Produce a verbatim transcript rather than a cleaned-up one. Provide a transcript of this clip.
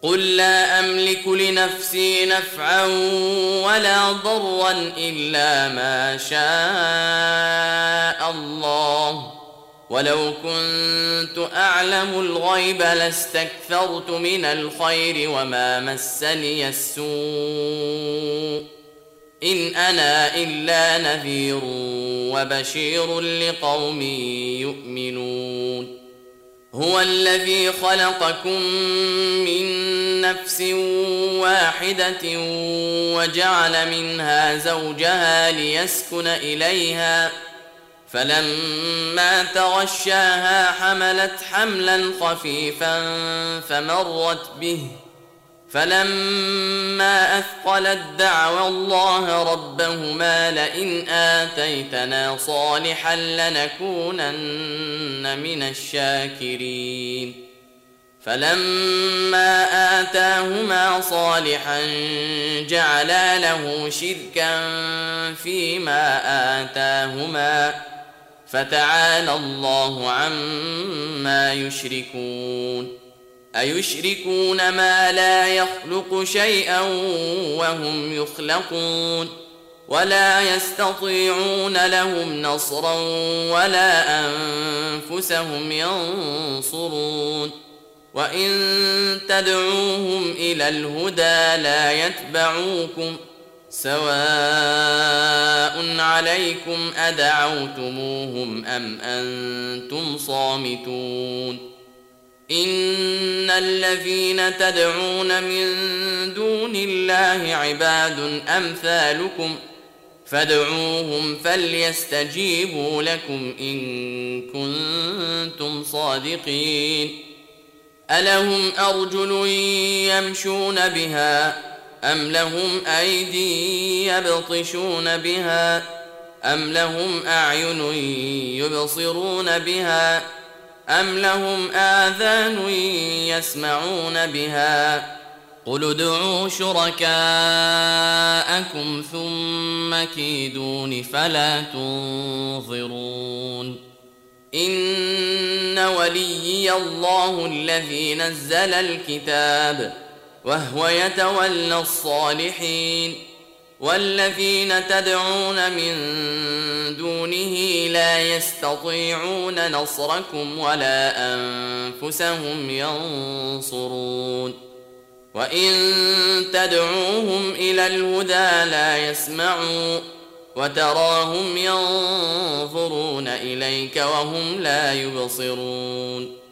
قل لا أملك لنفسي نفعا ولا ضرا إلا ما شاء الله، ولو كنت أعلم الغيب لاستكثرت من الخير وما مسني السوء، إن أنا إلا نذير وبشير لقوم يؤمنون. هو الذي خلقكم من نفس واحدة وجعل منها زوجها ليسكن إليها، فلما تغشاها حملت حملا خفيفا فمرت به، فلما أثقلت دعوى الله ربهما لئن آتيتنا صالحا لنكونن من الشاكرين. فلما آتاهما صالحا جعلا له شركا فيما آتاهما، فتعالى الله عما يشركون. أيشركون ما لا يخلق شيئا وهم يخلقون، ولا يستطيعون لهم نصرا ولا أنفسهم ينصرون. وإن تدعوهم إلى الهدى لا يتبعوكم، سواء عليكم أدعوتموهم أم أنتم صامتون. إن الذين تدعون من دون الله عباد أمثالكم فادعوهم فليستجيبوا لكم إن كنتم صادقين. ألهم أرجل يمشون بها أم لهم أيدي يبطشون بها أم لهم أعين يبصرون بها أم لهم آذان يسمعون بها؟ قل ادعوا شركاءكم ثم كيدون فلا تنظرون. إن وليي الله الذي نزل الكتاب وهو يتولى الصالحين، والذين تدعون من دونه لا يستطيعون نصركم ولا أنفسهم ينصرون. وإن تدعوهم إلى الهدى لا يسمعوا، وتراهم ينظرون إليك وهم لا يبصرون.